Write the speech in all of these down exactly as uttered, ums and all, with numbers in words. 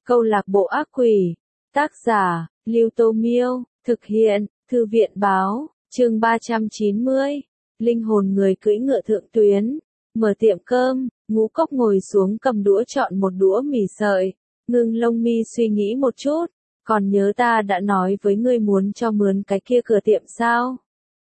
Câu lạc bộ ác quỷ. Tác giả, Lưu Tô Miêu. Thực hiện, Thư viện Báo. Chương ba trăm chín mươi. Linh hồn người cưỡi ngựa thượng tuyến. Mở tiệm cơm, Ngũ Cốc ngồi xuống cầm đũa chọn một đũa mì sợi. Ngưng lông mi suy nghĩ một chút. Còn nhớ ta đã nói với ngươi muốn cho mướn cái kia cửa tiệm sao?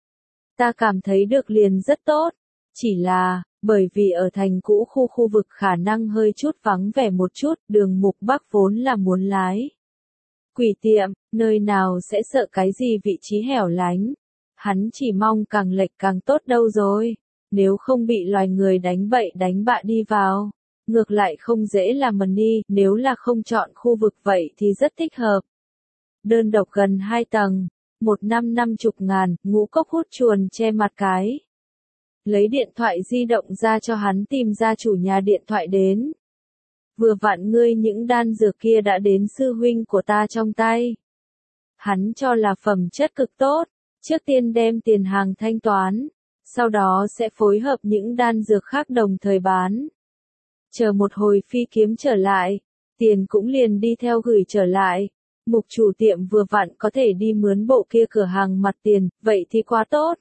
Ta cảm thấy được liền rất tốt. Chỉ là, bởi vì ở thành cũ khu khu vực khả năng hơi chút vắng vẻ một chút, Đường Mục Bắc vốn là muốn lái. Quỷ tiệm, nơi nào sẽ sợ cái gì vị trí hẻo lánh. Hắn chỉ mong càng lệch càng tốt đâu rồi. Nếu không bị loài người đánh bậy đánh bạ đi vào. Ngược lại không dễ làm mần đi, nếu là không chọn khu vực vậy thì rất thích hợp. Đơn độc gần hai tầng, một năm năm chục ngàn, Ngũ Cốc hút chuồn che mặt cái. Lấy điện thoại di động ra cho hắn tìm ra chủ nhà điện thoại đến. Vừa vặn ngươi những đan dược kia đã đến sư huynh của ta trong tay. Hắn cho là phẩm chất cực tốt, trước tiên đem tiền hàng thanh toán, sau đó sẽ phối hợp những đan dược khác đồng thời bán. Chờ một hồi phi kiếm trở lại, tiền cũng liền đi theo gửi trở lại. Mục chủ tiệm vừa vặn có thể đi mướn bộ kia cửa hàng mặt tiền, vậy thì quá tốt.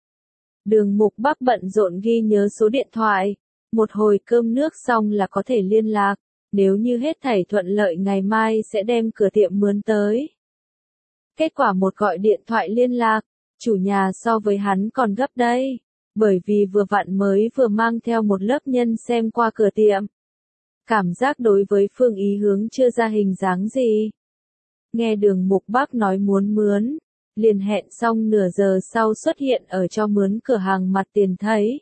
Đường Mục Bắc bận rộn ghi nhớ số điện thoại, một hồi cơm nước xong là có thể liên lạc, nếu như hết thảy thuận lợi ngày mai sẽ đem cửa tiệm mướn tới. Kết quả một gọi điện thoại liên lạc, chủ nhà so với hắn còn gấp đây, bởi vì vừa vặn mới vừa mang theo một lớp nhân xem qua cửa tiệm. Cảm giác đối với phương ý hướng chưa ra hình dáng gì. Nghe Đường Mục Bắc nói muốn mướn, liền hẹn xong nửa giờ sau xuất hiện ở cho mướn cửa hàng mặt tiền thấy.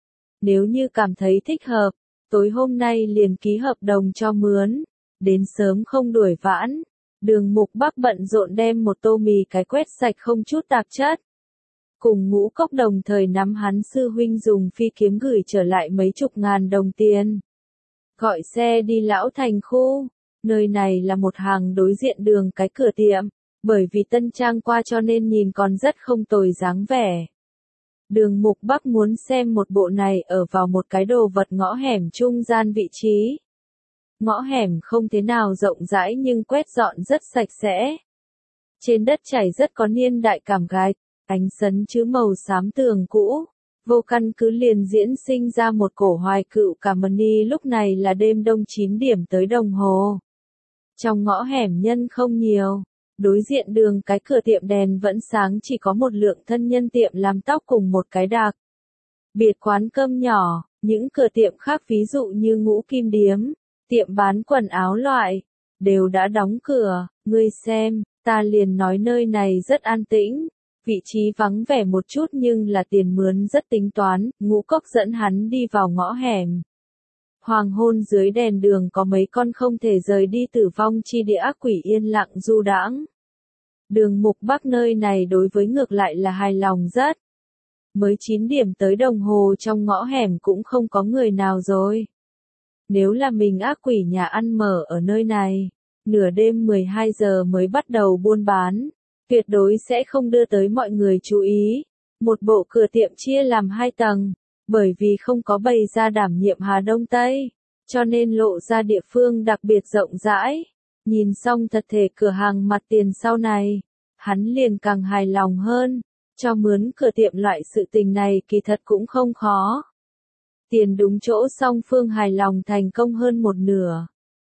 Nếu như cảm thấy thích hợp, tối hôm nay liền ký hợp đồng cho mướn, đến sớm không đuổi vãn. Đường Mục Bắc bận rộn đem một tô mì cái quét sạch không chút tạp chất. Cùng Ngũ Cốc đồng thời nắm hắn sư huynh dùng phi kiếm gửi trở lại mấy chục ngàn đồng tiền. Gọi xe đi Lão Thành khu, nơi này là một hàng đối diện đường cái cửa tiệm. Bởi vì tân trang qua cho nên nhìn còn rất không tồi dáng vẻ. Đường Mục Bắc muốn xem một bộ này ở vào một cái đồ vật ngõ hẻm trung gian vị trí. Ngõ hẻm không thế nào rộng rãi nhưng quét dọn rất sạch sẽ. Trên đất chảy rất có niên đại cảm gạch, ánh sấn chữ màu xám tường cũ. Vô căn cứ liền diễn sinh ra một cổ hoài cựu cảm mani. Lúc này là đêm đông chín điểm tới đồng hồ. Trong ngõ hẻm nhân không nhiều. Đối diện đường cái cửa tiệm đèn vẫn sáng, chỉ có một lượng thân nhân tiệm làm tóc cùng một cái đặc biệt quán cơm nhỏ. Những cửa tiệm khác ví dụ như Ngũ Kim Điếm, tiệm bán quần áo loại, đều đã đóng cửa. Ngươi xem, ta liền nói nơi này rất an tĩnh, vị trí vắng vẻ một chút nhưng là tiền mướn rất tính toán. Ngũ Cốc dẫn hắn đi vào ngõ hẻm. Hoàng hôn dưới đèn đường có mấy con không thể rời đi tử vong chi địa ác quỷ yên lặng du đãng. Đường Mục Bắc nơi này đối với ngược lại là hài lòng rất. Mới chín điểm tới đồng hồ trong ngõ hẻm cũng không có người nào rồi. Nếu là mình ác quỷ nhà ăn mở ở nơi này, nửa đêm mười hai giờ mới bắt đầu buôn bán, tuyệt đối sẽ không đưa tới mọi người chú ý. Một bộ cửa tiệm chia làm hai tầng. Bởi vì không có bày ra đảm nhiệm Hà Đông Tây, cho nên lộ ra địa phương đặc biệt rộng rãi. Nhìn xong thật thể cửa hàng mặt tiền sau này, hắn liền càng hài lòng hơn. Cho mướn cửa tiệm loại sự tình này kỳ thật cũng không khó. Tiền đúng chỗ song phương hài lòng thành công hơn một nửa.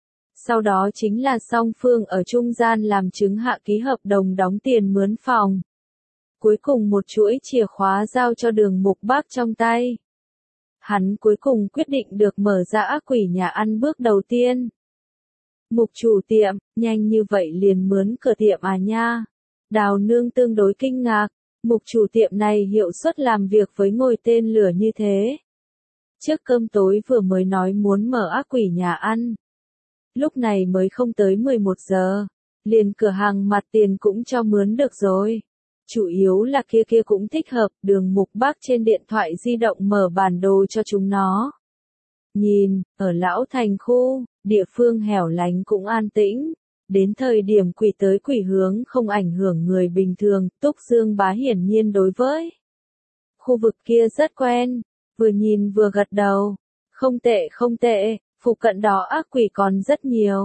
Sau đó chính là song phương ở trung gian làm chứng hạ ký hợp đồng đóng tiền mướn phòng. Cuối cùng một chuỗi chìa khóa giao cho Đường Mục Bắc trong tay. Hắn cuối cùng quyết định được mở ra ác quỷ nhà ăn bước đầu tiên. Mục chủ tiệm, nhanh như vậy liền mướn cửa tiệm à nha. Đào Nương tương đối kinh ngạc, mục chủ tiệm này hiệu suất làm việc với ngồi tên lửa như thế. Trước cơm tối vừa mới nói muốn mở ác quỷ nhà ăn. Lúc này mới không tới mười một giờ, liền cửa hàng mặt tiền cũng cho mướn được rồi. Chủ yếu là kia kia cũng thích hợp. Đường Mục Bắc trên điện thoại di động mở bản đồ cho chúng nó. Nhìn, ở Lão Thành khu, địa phương hẻo lánh cũng an tĩnh. Đến thời điểm quỷ tới quỷ hướng không ảnh hưởng người bình thường. Túc Dương Bá hiển nhiên đối với khu vực kia rất quen, vừa nhìn vừa gật đầu. Không tệ không tệ, phụ cận đó ác quỷ còn rất nhiều.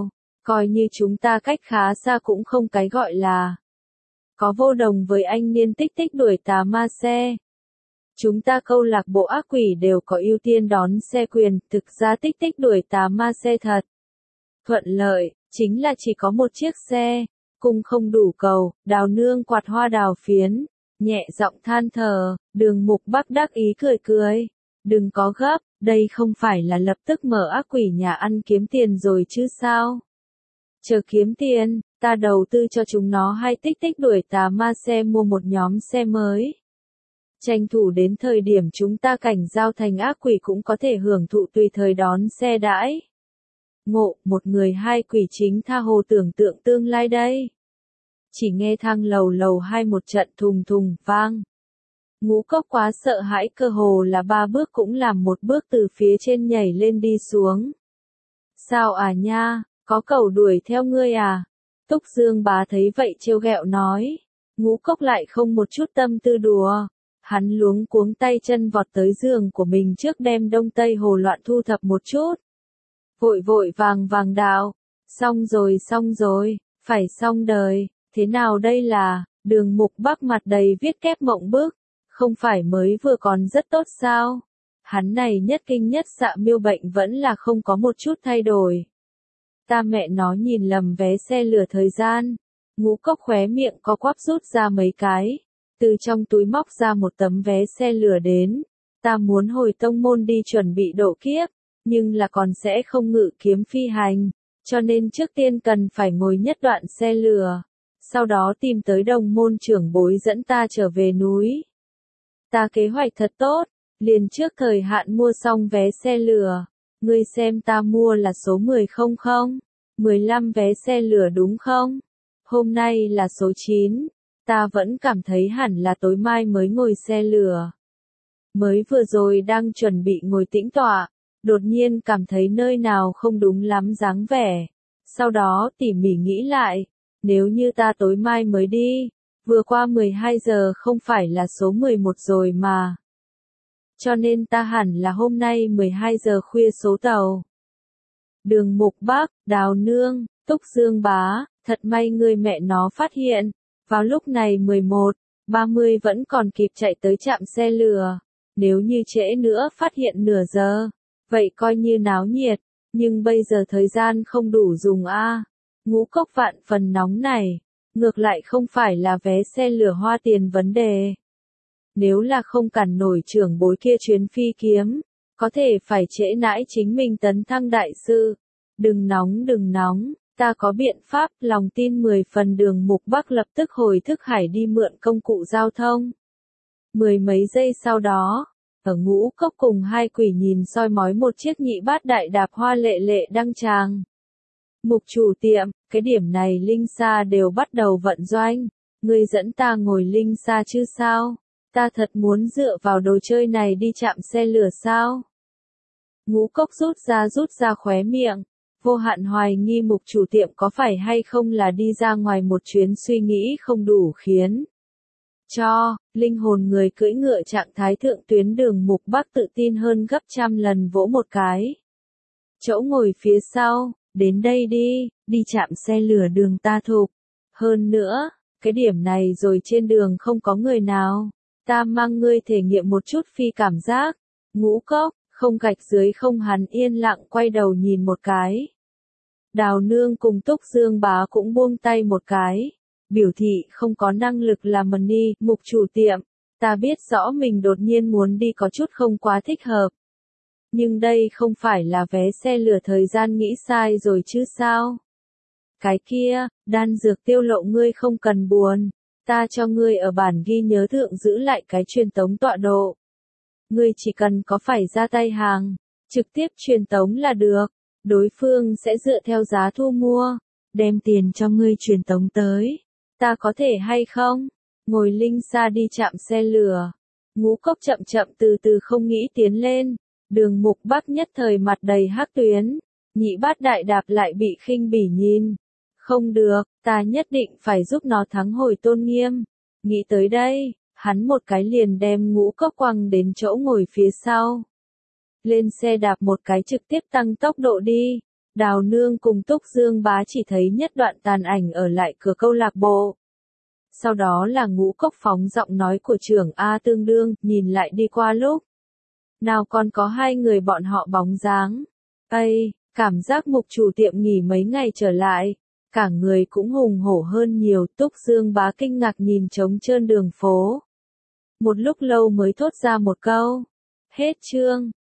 Coi như chúng ta cách khá xa cũng không cái gọi là. Có vô đồng với anh niên tích tích đuổi tà ma xe. Chúng ta câu lạc bộ ác quỷ đều có ưu tiên đón xe quyền, thực ra tích tích đuổi tà ma xe thật. Thuận lợi, chính là chỉ có một chiếc xe, cung không đủ cầu, Đào Nương quạt hoa đào phiến, nhẹ giọng than thở, Đường Mục Bắc đắc ý cười cười. Đừng có gấp, đây không phải là lập tức mở ác quỷ nhà ăn kiếm tiền rồi chứ sao? Chờ kiếm tiền, ta đầu tư cho chúng nó hai tích tích đuổi tà ma xe mua một nhóm xe mới. Tranh thủ đến thời điểm chúng ta cảnh giao thành ác quỷ cũng có thể hưởng thụ tùy thời đón xe đãi. Ngộ, một người hai quỷ chính tha hồ tưởng tượng tương lai đây. Chỉ nghe thang lầu lầu hai một trận thùng thùng vang. Ngũ Cốc quá sợ hãi cơ hồ là ba bước cũng làm một bước từ phía trên nhảy lên đi xuống. Sao à nha, có cẩu đuổi theo ngươi à? Túc Dương Bá thấy vậy trêu ghẹo nói. Ngũ Cốc lại không một chút tâm tư đùa. Hắn luống cuống tay chân vọt tới giường của mình trước đem Đông Tây Hồ loạn thu thập một chút. Vội vội vàng vàng đào. Xong rồi xong rồi, phải xong đời, thế nào đây là, Đường Mục Bắc mặt đầy viết kép mộng bức. Không phải mới vừa còn rất tốt sao? Hắn này nhất kinh nhất xạ miêu bệnh vẫn là không có một chút thay đổi. Ta mẹ nó nhìn lầm vé xe lửa thời gian. Ngũ Cốc khóe miệng có quắp rút ra mấy cái. Từ trong túi móc ra một tấm vé xe lửa đến. Ta muốn hồi tông môn đi chuẩn bị độ kiếp. Nhưng là còn sẽ không ngự kiếm phi hành. Cho nên trước tiên cần phải ngồi nhất đoạn xe lửa. Sau đó tìm tới đồng môn trưởng bối dẫn ta trở về núi. Ta kế hoạch thật tốt, liền trước thời hạn mua xong vé xe lửa. Ngươi xem ta mua là số mười không không? mười lăm vé xe lửa đúng không? Hôm nay là số chín, ta vẫn cảm thấy hẳn là tối mai mới ngồi xe lửa. Mới vừa rồi đang chuẩn bị ngồi tĩnh tọa, đột nhiên cảm thấy nơi nào không đúng lắm dáng vẻ. Sau đó tỉ mỉ nghĩ lại, nếu như ta tối mai mới đi. Vừa qua mười hai giờ không phải là số mười một rồi mà. Cho nên ta hẳn là hôm nay mười hai giờ khuya số tàu. Đường Mục Bắc, Đào Nương, Túc Dương Bá, thật may người mẹ nó phát hiện. Vào lúc này mười một, ba mươi vẫn còn kịp chạy tới trạm xe lửa. Nếu như trễ nữa phát hiện nửa giờ, vậy coi như náo nhiệt. Nhưng bây giờ thời gian không đủ dùng a. Ngũ Cốc vạn phần nóng này. Ngược lại không phải là vé xe lửa hoa tiền vấn đề. Nếu là không cản nổi trưởng bối kia chuyến phi kiếm, có thể phải trễ nãi chính mình tấn thăng đại sư. Đừng nóng đừng nóng, ta có biện pháp, lòng tin mười phần. Đường Mục Bắc lập tức hồi thức hải đi mượn công cụ giao thông. Mười mấy giây sau đó, ở Ngũ Cốc cùng hai quỷ nhìn soi mói một chiếc nhị bát đại đạp hoa lệ lệ đăng tràng. Mục chủ tiệm, cái điểm này Linh Sa đều bắt đầu vận doanh. Ngươi dẫn ta ngồi Linh Sa chứ sao? Ta thật muốn dựa vào đồ chơi này đi chạm xe lửa sao? Ngũ Cốc rút ra rút ra khóe miệng. Vô hạn hoài nghi mục chủ tiệm có phải hay không là đi ra ngoài một chuyến suy nghĩ không đủ khiến. Cho, linh hồn người cưỡi ngựa trạng thái thượng tuyến. Đường Mục Bắc tự tin hơn gấp trăm lần vỗ một cái. Chỗ ngồi phía sau. Đến đây đi, đi chạm xe lửa đường ta thục. Hơn nữa, cái điểm này rồi trên đường không có người nào. Ta mang ngươi thể nghiệm một chút phi cảm giác. Ngũ Cốc, không gạch dưới không. Hắn yên lặng quay đầu nhìn một cái. Đào Nương cùng Túc Dương Bá cũng buông tay một cái. Biểu thị không có năng lực làm money. Mục chủ tiệm, ta biết rõ mình đột nhiên muốn đi có chút không quá thích hợp. Nhưng đây không phải là vé xe lửa thời gian nghĩ sai rồi chứ sao? Cái kia, đan dược tiêu lộ ngươi không cần buồn. Ta cho ngươi ở bản ghi nhớ thượng giữ lại cái truyền tống tọa độ. Ngươi chỉ cần có phải ra tay hàng, trực tiếp truyền tống là được. Đối phương sẽ dựa theo giá thu mua, đem tiền cho ngươi truyền tống tới. Ta có thể hay không? Ngồi Linh Sa đi chạm xe lửa. Ngũ Cốc chậm chậm từ từ không nghĩ tiến lên. Đường Mục Bắc nhất thời mặt đầy hắc tuyến. Nhị bát đại đạp lại bị khinh bỉ nhìn. Không được, ta nhất định phải giúp nó thắng hồi tôn nghiêm. Nghĩ tới đây, hắn một cái liền đem Ngũ Cốc quăng đến chỗ ngồi phía sau. Lên xe đạp một cái trực tiếp tăng tốc độ đi. Đào Nương cùng Túc Dương Bá chỉ thấy nhất đoạn tàn ảnh ở lại cửa câu lạc bộ. Sau đó là Ngũ Cốc phóng giọng nói của trưởng A Tương đương, nhìn lại đi qua lúc. Nào còn có hai người bọn họ bóng dáng. Ây, cảm giác mục chủ tiệm nghỉ mấy ngày trở lại. Cả người cũng hùng hổ hơn nhiều, Túc Dương Bá kinh ngạc nhìn trống trơn đường phố. Một lúc lâu mới thốt ra một câu. Hết chương.